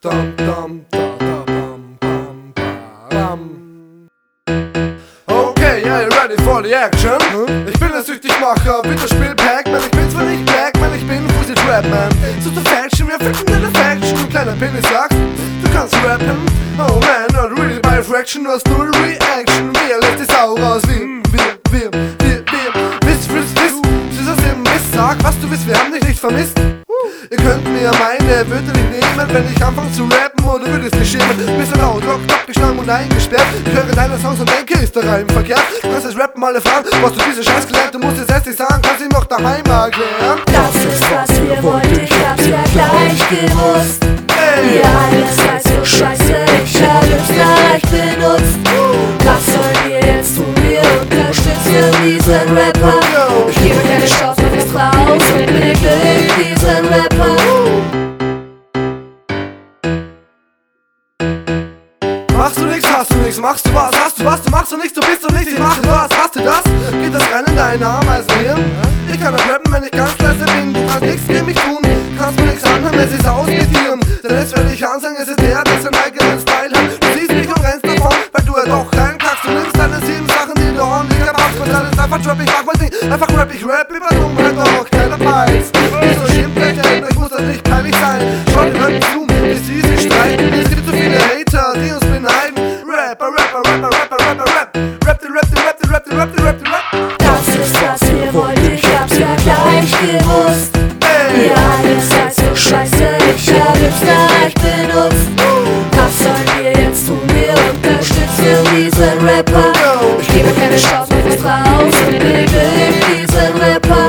dam, dam, da, da, bam, bam, bam. Okay, are you ready for the action? Ich bin der Süchtigmacher, bitte spiel Pac-Man. Ich bin zwar nicht Black, man, ich bin Fuzzy Trapman. So zur Faction, wir ficken deine Faction. Du kleiner Penis sagst, du kannst rappen. Oh man, not really by fraction, nur null Reaction. Wir lässt die Sau raus, wir. Süßer Imbiss, sag, was du willst, wir haben dich nicht vermisst. Ihr könnt mir meine Wörter nicht nehmen, wenn ich anfange zu rappen, oder würdest dich schämen. Bist du laut, lock, geschlagen und eingesperrt. Ich höre deine Songs und denke, ist der Reim verkehrt. Du kannst das Rappen alle fragen, was du diese Scheiß gelernt. Du musst es erst nicht sagen, kannst ihn noch daheim erklären. Das ist was ihr wollt, ich hab's ja gleich gewusst. Ihr alle seid so scheiße, ich hab es gleich benutzt. Was sollen wir jetzt tun? Wir unterstützen diesen Rapper. Ich gebe keine Chance auf das raus und beglück diesen Rapper. Machst du nix, hast du nix, machst du was, hast du was, du machst du nichts, du bist du nichts, ich mache was, hast du das? Geht das rein in deinen Ameisenhirn? Ich kann das rappen, wenn ich ganz leise bin, du kannst nichts für mich tun, kannst mir nichts anhören, es ist ausgetieren. Denn es werde ich ansagen, es ist der seinen eigenen Style hat. Du siehst mich und rennst davon, weil du ja doch reinkackst. Du nimmst deine 7 Sachen, die du ordentlich machst, und dann ist einfach Trap, ich mach mein Ding, einfach Rap, ich rap über Dummheit, doch keiner weiß. Wieso schimpft der Händler, ich muss das nicht peinlich sein. Schau dir Rap zu, bis sie sich streiten, es gibt so viele Hater, die uns beneiden. Rap. Das ist was ihr wollt, ich hab's ja gleich gewusst. Ihr alle seid so scheiße, ich hab es gleich benutzt. Was sollen wir jetzt tun? Wir unterstützen diesen Rapper. Ich gebe keine Chance auf was raus und beglück diesen Rapper.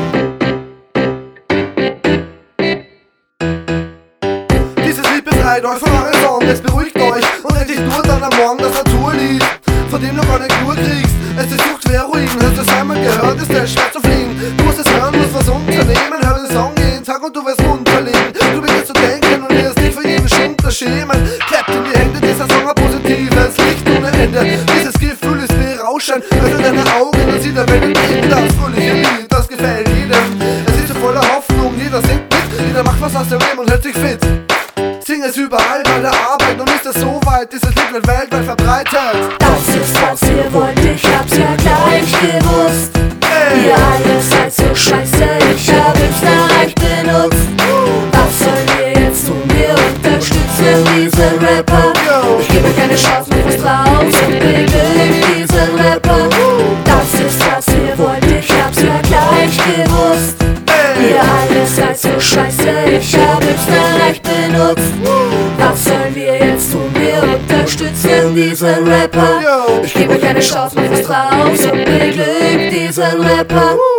Dieses Lied befreit euch von euren Sorgen, es beruhigt euch und endlich nur dann am Morgen das Naturlied, von dem du gar nicht nur kriegst. Es ist Sucht wie Heroin, hast du es einmal gehört, ist der schwer zu fliegen. Du musst es hören, musst was unternehmen, hör den Song jeden Tag und du wirst runterlegen. Du beginnst zu denken und wirst dich für jeden Schunter schämen. Klappt in die Hände, dieser Song hat positives Licht ohne Ende. Dieses Gefühl ist berauschend, öffne deine Augen und sieh der Welt entgegen. Das fröhliche Lied, das gefällt jedem. Es ist so voller Hoffnung, jeder singt mit, jeder macht was aus dem Leben und hält sich fit. Sing es überall bei der Arbeit, und ist es so weit, dieses Lied wird weltweit verbreitet. Das ist was ihr wollt, ich hab's ja gleich gewusst. Ihr alle seid so scheiße, ich hab es gleich benutzt. Was sollen wir jetzt tun? Wir unterstützen diesen Rapper. Ich gebe keine Chance mehr was raus und beglück diesen Rapper. Das ist was ihr wollt, ich hab's ja gleich gewusst. Ihr alle seid so scheiße, ich hab es gleich benutzt. Was sollen wir jetzt tun? Wir unterstützen diesen Rapper. Ich gebe keine Chance mehr was raus und beglück diesen Rapper.